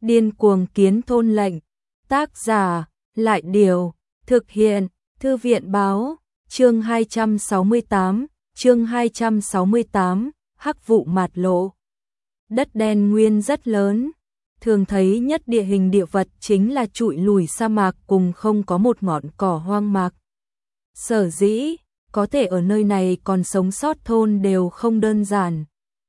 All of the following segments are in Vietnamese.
Điên cuồng kiến thôn lệnh. Tác giả, Lại Điều. Thực hiện, Thư viện Báo. Chương 268, Hắc vụ mạt lộ. Đất đen nguyên rất lớn. Thường thấy nhất địa hình địa vật chính là trụi lùi sa mạc cùng không có một ngọn cỏ hoang mạc. Sở dĩ, có thể ở nơi này còn sống sót thôn đều không đơn giản.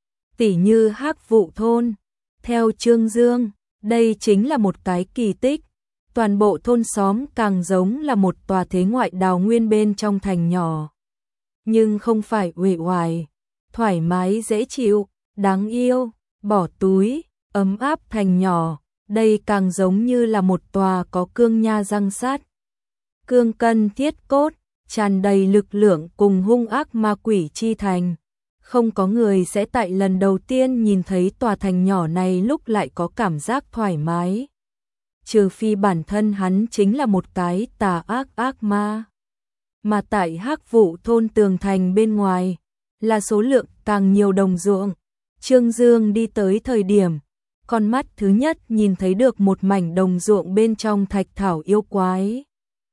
Tỉ như Hắc Vụ thôn. Theo Trương Dương, đây chính là một cái kỳ tích. Toàn bộ thôn xóm càng giống là một tòa thế ngoại đào nguyên bên trong thành nhỏ. Nhưng không phải uể oải, thoải mái dễ chịu, đáng yêu, bỏ túi, ấm áp thành nhỏ. Đây càng giống như là một tòa có cương nha răng sát. Cương cân thiết cốt, tràn đầy lực lượng cùng hung ác ma quỷ chi thành. Không có người sẽ tại lần đầu tiên nhìn thấy tòa thành nhỏ này lúc lại có cảm giác thoải mái. Trừ phi bản thân hắn chính là một cái tà ác ma. Mà tại Hắc Vụ thôn tường thành bên ngoài, là số lượng càng nhiều đồng ruộng. Trương Dương đi tới thời điểm, con mắt thứ nhất nhìn thấy được một mảnh đồng ruộng bên trong thạch thảo yêu quái.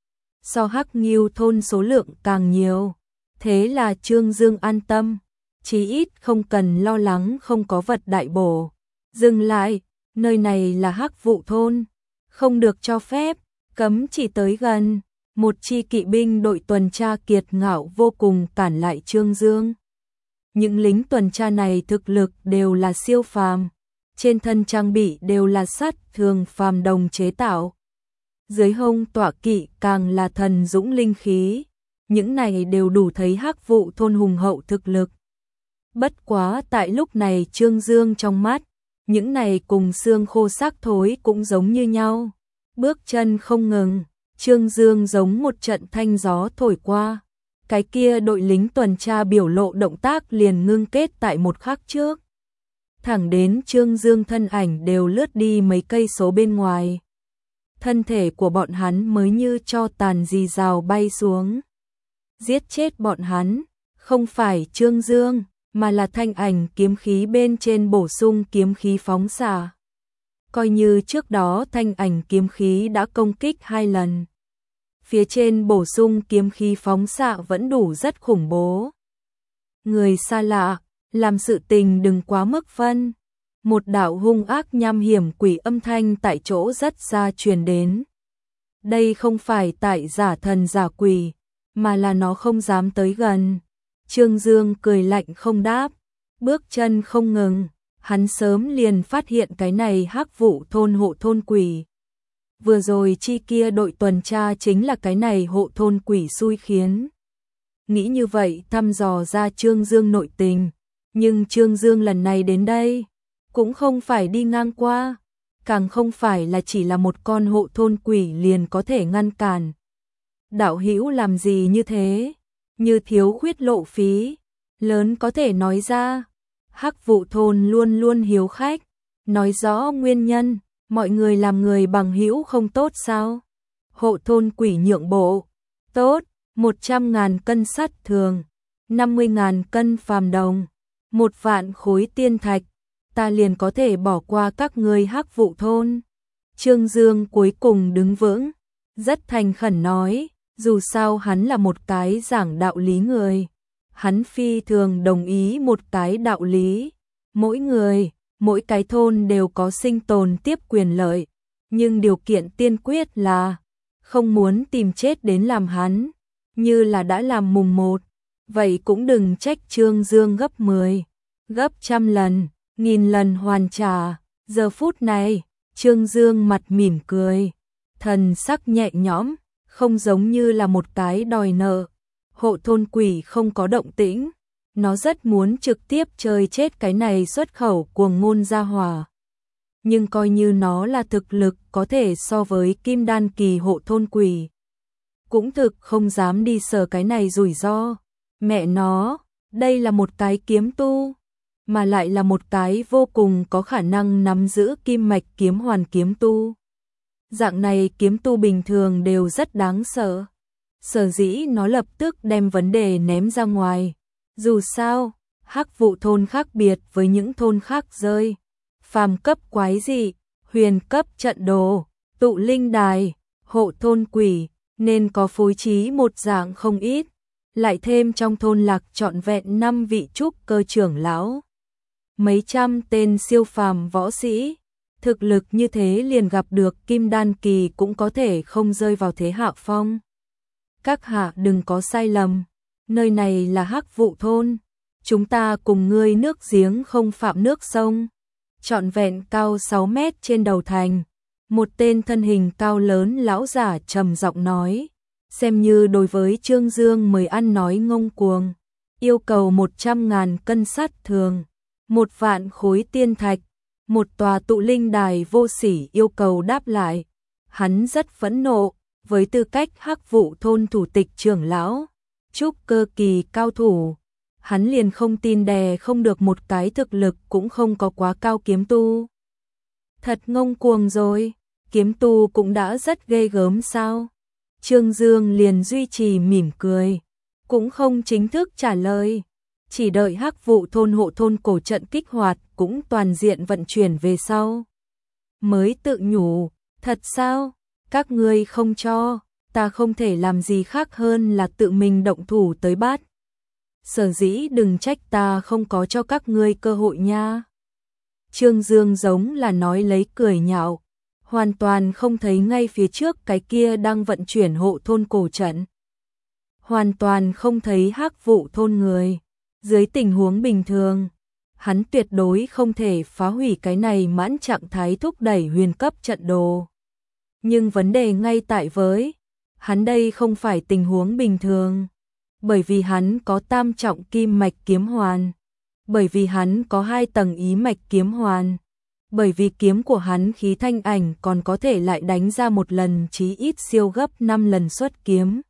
So Hắc Ngưu thôn số lượng càng nhiều, thế là Trương Dương an tâm, chí ít không cần lo lắng không có vật đại bổ. Dừng lại, nơi này là Hắc Vụ thôn, không được cho phép, cấm chỉ tới gần. Một chi kỵ binh đội tuần tra kiệt ngạo vô cùng cản lại Trương Dương. Những lính tuần tra này thực lực đều là siêu phàm, trên thân trang bị đều là sắt thường phàm đồng chế tạo. Dưới hông tọa kỵ càng là thần dũng linh khí, những này đều đủ thấy Hắc Vụ thôn hùng hậu thực lực. Bất quá tại lúc này Trương Dương trong mắt, những này cùng xương khô xác thối cũng giống như nhau. Bước chân không ngừng, Trương Dương giống một trận thanh gió thổi qua. Cái kia đội lính tuần tra biểu lộ động tác liền ngưng kết tại một khắc trước. Thẳng đến Trương Dương thân ảnh đều lướt đi mấy cây số bên ngoài. Thân thể của bọn hắn mới như tro tàn rì rào bay xuống. Giết chết bọn hắn, không phải Trương Dương, mà là thanh ảnh kiếm khí bên trên bổ sung kiếm khí phóng xạ. Coi như trước đó thanh ảnh kiếm khí đã công kích 2 lần. Phía trên bổ sung kiếm khí phóng xạ vẫn đủ rất khủng bố. Người xa lạ, làm sự tình đừng quá mức phân. Một đạo hung ác nham hiểm quỷ âm thanh tại chỗ rất xa truyền đến. Đây không phải tại giả thần giả quỷ, mà là nó không dám tới gần. Trương Dương cười lạnh không đáp, bước chân không ngừng. Hắn sớm liền phát hiện cái này Hắc Vụ thôn hộ thôn quỷ. Vừa rồi chi kia đội tuần tra chính là cái này hộ thôn quỷ xui khiến. Nghĩ như vậy thăm dò ra Trương Dương nội tình. Nhưng Trương Dương lần này đến đây, cũng không phải đi ngang qua, càng không phải là chỉ là một con hộ thôn quỷ liền có thể ngăn cản. Đạo hữu làm gì như thế? Như thiếu khuyết lộ phí, lớn có thể nói ra. Hắc Vụ thôn luôn luôn hiếu khách, nói rõ nguyên nhân, mọi người làm người bằng hữu không tốt sao? Hộ thôn quỷ nhượng bộ, tốt, 100.000 cân sắt thường, 50.000 cân phàm đồng, 1 vạn khối tiên thạch, ta liền có thể bỏ qua các ngươi Hắc Vụ thôn. Trương Dương cuối cùng đứng vững, rất thành khẩn nói, dù sao hắn là một cái giảng đạo lý người. Hắn phi thường đồng ý một cái đạo lý. Mỗi người, mỗi cái thôn đều có sinh tồn tiếp quyền lợi. Nhưng điều kiện tiên quyết là không muốn tìm chết đến làm hắn. Như là đã làm mùng 1. Vậy cũng đừng trách Trương Dương gấp 10, gấp 100 lần, 1000 lần hoàn trả. Giờ phút này, Trương Dương mặt mỉm cười. Thần sắc nhẹ nhõm, không giống như là một cái đòi nợ. Hộ thôn quỷ không có động tĩnh, nó rất muốn trực tiếp chơi chết cái này xuất khẩu cuồng ngôn gia hỏa. Nhưng coi như nó là thực lực có thể so với kim đan kỳ hộ thôn quỷ, cũng thực không dám đi sờ cái này rủi ro. Mẹ nó, đây là một cái kiếm tu, mà lại là một cái vô cùng có khả năng nắm giữ kim mạch kiếm hoàn kiếm tu. Dạng này kiếm tu bình thường đều rất đáng sợ. Sở dĩ nó lập tức đem vấn đề ném ra ngoài. Dù sao, Hắc Vụ thôn khác biệt với những thôn khác rơi. Phàm cấp quái dị, huyền cấp trận đồ, tụ linh đài, hộ thôn quỷ, nên có phối trí một dạng không ít, lại thêm trong thôn lạc trọn vẹn 5 vị trúc cơ trưởng lão. Mấy trăm tên siêu phàm võ sĩ, thực lực như thế liền gặp được kim đan kỳ cũng có thể không rơi vào thế hạ phong. Các hạ đừng có sai lầm, nơi này là Hắc Vụ thôn, chúng ta cùng ngươi nước giếng không phạm nước sông. Trọn vẹn cao 6 mét trên đầu thành, một tên thân hình cao lớn lão giả trầm giọng nói, xem như đối với Trương Dương mời ăn nói ngông cuồng, yêu cầu 100.000 cân sắt thường, 1 vạn khối tiên thạch, một tòa tụ linh đài vô sỉ yêu cầu đáp lại. Hắn rất phẫn nộ, với tư cách Hắc Vụ thôn thủ tịch trưởng lão, trúc cơ kỳ cao thủ, hắn liền không tin đè không được một cái thực lực cũng không có quá cao kiếm tu. Thật ngông cuồng rồi, kiếm tu cũng đã rất ghê gớm sao? Trương Dương liền duy trì mỉm cười, cũng không chính thức trả lời, chỉ đợi Hắc Vụ thôn hộ thôn cổ trận kích hoạt cũng toàn diện vận chuyển về sau. Mới tự nhủ, thật sao? Các ngươi không cho, ta không thể làm gì khác hơn là tự mình động thủ tới bắt. Sở dĩ đừng trách ta không có cho các ngươi cơ hội nha. Trương Dương giống là nói lấy cười nhạo, hoàn toàn không thấy ngay phía trước cái kia đang vận chuyển hộ thôn cổ trận. Hoàn toàn không thấy Hắc Vụ thôn người. Dưới tình huống bình thường, hắn tuyệt đối không thể phá hủy cái này mãn trạng thái thúc đẩy huyền cấp trận đồ. Nhưng vấn đề ngay tại với, hắn đây không phải tình huống bình thường. Bởi vì hắn có tam trọng kim mạch kiếm hoàn. Bởi vì hắn có 2 tầng ý mạch kiếm hoàn. Bởi vì kiếm của hắn khí thanh ảnh còn có thể lại đánh ra một lần chí ít siêu gấp 5 lần xuất kiếm.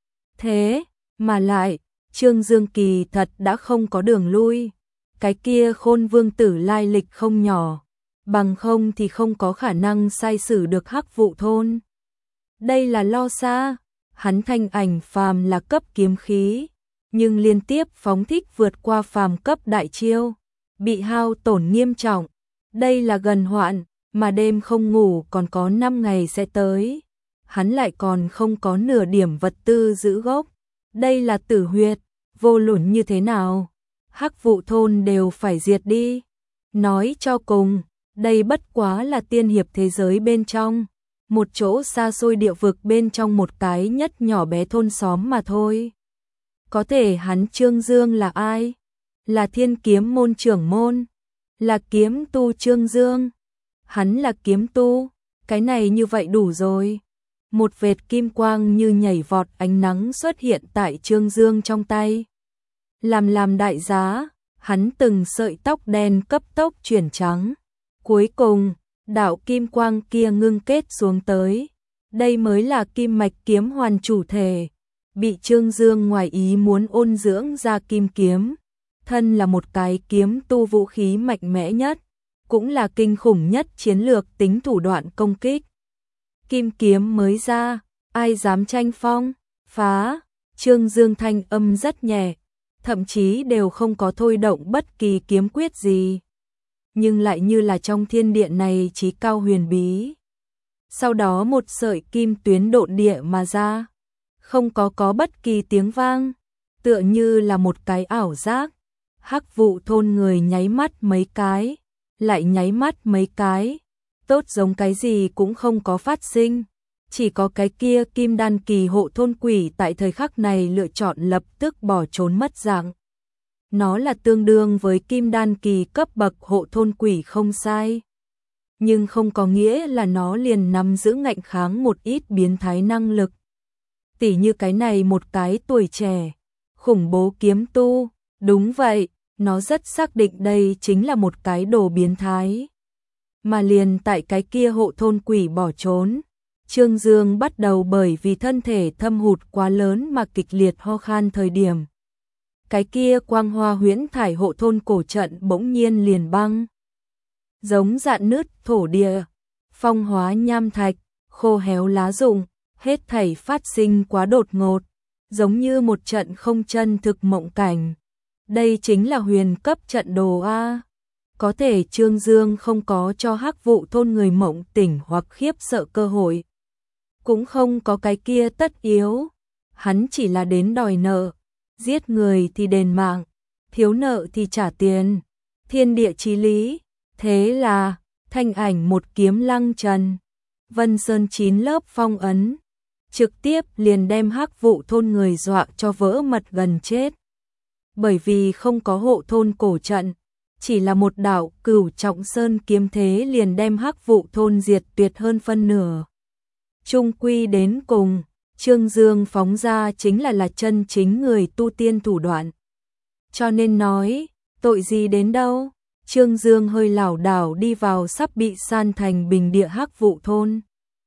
Thế, mà lại, Trương Dương kỳ thật đã không có đường lui. Cái kia Khôn Vương tử lai lịch không nhỏ, bằng không thì không có khả năng sai xử được Hắc Vụ thôn. Đây là lo xa, hắn thanh ảnh phàm là cấp kiếm khí, nhưng liên tiếp phóng thích vượt qua phàm cấp đại chiêu, bị hao tổn nghiêm trọng. Đây là gần hoạn, mà đêm không ngủ còn có 5 ngày sẽ tới. Hắn lại còn không có nửa điểm vật tư giữ gốc. Đây là tử huyệt, vô luận như thế nào, Hắc Vụ thôn đều phải diệt đi. Nói cho cùng, đây bất quá là tiên hiệp thế giới bên trong, một chỗ xa xôi địa vực bên trong một cái nhất nhỏ bé thôn xóm mà thôi. Có thể hắn Trương Dương là ai? Là Thiên Kiếm môn trưởng môn, là kiếm tu Trương Dương. Hắn là kiếm tu, cái này như vậy đủ rồi. Một vệt kim quang như nhảy vọt ánh nắng xuất hiện tại Trương Dương trong tay. Làm đại giá, hắn từng sợi tóc đen cấp tốc chuyển trắng. Cuối cùng, đạo kim quang kia ngưng kết xuống tới. Đây mới là kim mạch kiếm hoàn chủ thể. Bị Trương Dương ngoài ý muốn ôn dưỡng ra kim kiếm. Thân là một cái kiếm tu vũ khí mạnh mẽ nhất, cũng là kinh khủng nhất chiến lược tính thủ đoạn công kích. Kim kiếm mới ra, ai dám tranh phong, phá. Trương Dương thanh âm rất nhẹ, thậm chí đều không có thôi động bất kỳ kiếm quyết gì. Nhưng lại như là trong thiên địa này chí cao huyền bí. Sau đó một sợi kim tuyến độn địa mà ra, không có bất kỳ tiếng vang, tựa như là một cái ảo giác. Hắc Vụ thôn người nháy mắt mấy cái, lại nháy mắt mấy cái, tốt giống cái gì cũng không có phát sinh. Chỉ có cái kia kim đan kỳ hộ thôn quỷ tại thời khắc này lựa chọn lập tức bỏ trốn mất dạng. Nó là tương đương với kim đan kỳ cấp bậc hộ thôn quỷ không sai. Nhưng không có nghĩa là nó liền nắm giữ ngạnh kháng một ít biến thái năng lực. Tỉ như cái này một cái tuổi trẻ, khủng bố kiếm tu, đúng vậy, nó rất xác định đây chính là một cái đồ biến thái. Mà liền tại cái kia hộ thôn quỷ bỏ trốn, Trương Dương bắt đầu bởi vì thân thể thâm hụt quá lớn mà kịch liệt ho khan thời điểm. Cái kia quang hoa huyễn thải hộ thôn cổ trận bỗng nhiên liền băng. Giống dạn nứt thổ địa, phong hóa nham thạch, khô héo lá rụng, hết thảy phát sinh quá đột ngột, giống như một trận không chân thực mộng cảnh. Đây chính là huyền cấp trận đồ A. Có thể Trương Dương không có cho Hắc Vụ thôn người mộng tỉnh hoặc khiếp sợ cơ hội. Cũng không có cái kia tất yếu. Hắn chỉ là đến đòi nợ. Giết người thì đền mạng. Thiếu nợ thì trả tiền. Thiên địa chí lý. Thế là thanh ảnh một kiếm lăng trần. Vân Sơn 9 lớp phong ấn. Trực tiếp liền đem Hắc Vụ thôn người dọa cho vỡ mật gần chết. Bởi vì không có hộ thôn cổ trận. Chỉ là một đạo Cửu Trọng Sơn kiếm thế liền đem Hắc Vụ thôn diệt tuyệt hơn phân nửa. Trung quy đến cùng, Trương Dương phóng ra chính là chân chính người tu tiên thủ đoạn. Cho nên nói, tội gì đến đâu, Trương Dương hơi lảo đảo đi vào sắp bị san thành bình địa Hắc Vụ thôn.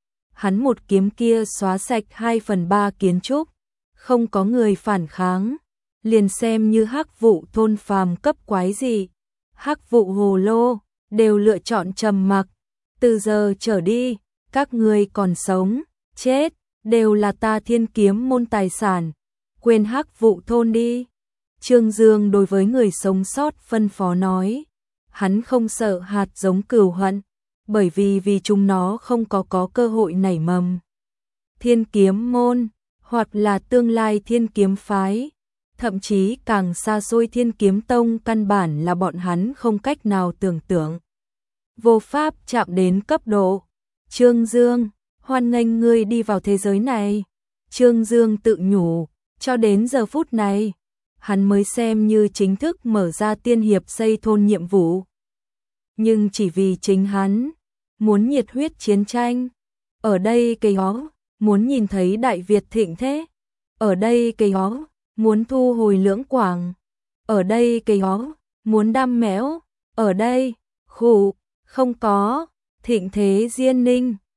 Hắn một kiếm kia xóa sạch 2/3 kiến trúc, không có người phản kháng, liền xem như Hắc Vụ thôn phàm cấp quái gì. Hắc Vụ hồ lô, đều lựa chọn trầm mặc. Từ giờ trở đi, các ngươi còn sống, chết, đều là ta Thiên Kiếm môn tài sản. Quên Hắc Vụ thôn đi. Trương Dương đối với người sống sót phân phó nói. Hắn không sợ hạt giống cừu hận, bởi vì chúng nó không có cơ hội nảy mầm. Thiên Kiếm môn, hoặc là tương lai Thiên Kiếm phái, thậm chí càng xa xôi Thiên Kiếm tông căn bản là bọn hắn không cách nào tưởng tượng. Vô pháp chạm đến cấp độ. Trương Dương, hoan nghênh ngươi đi vào thế giới này. Trương Dương tự nhủ, cho đến giờ phút này, hắn mới xem như chính thức mở ra tiên hiệp xây thôn nhiệm vụ. Nhưng chỉ vì chính hắn muốn nhiệt huyết chiến tranh. Ở đây cây hó, muốn nhìn thấy Đại Việt thịnh thế. Ở đây cây hó, muốn thu hồi Lưỡng Quảng. Ở đây cây hó, muốn đam mẽo. Ở đây, khủ, không có, thịnh thế Diên Ninh.